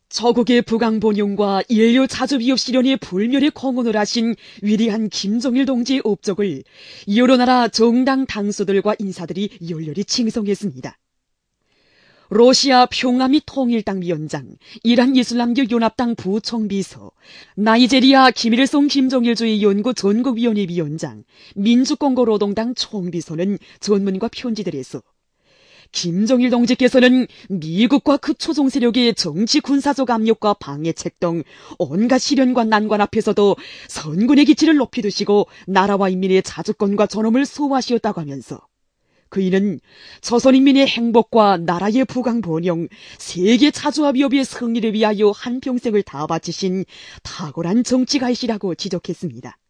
저국의 부강본용과 인류 자주비읍 실현의 불멸에 공헌을 하신 위대한 김정일 동지의 업적을 여러 나라 정당 당수들과 인사들이 열렬히 칭송했습니다. 러시아 평화 및 통일당 위원장, 이란 이슬람교 연합당 부총비서, 나이제리아 김일성 김정일주의 연구 전국위원회 위원장, 민주공화노동당 총비서는 전문과 편지들에서 김정일 동지께서는 미국과 그 초종 세력의 정치 군사적 압력과 방해책 등 온갖 시련과 난관 앞에서도 선군의 기치를 높이 두시고 나라와 인민의 자주권과 존엄을 수호하시었다고 하면서 그이는 조선인민의 행복과 나라의 부강번영, 세계 자주화비협의 승리를 위하여 한평생을 다 바치신 탁월한 정치가이시라고 지적했습니다.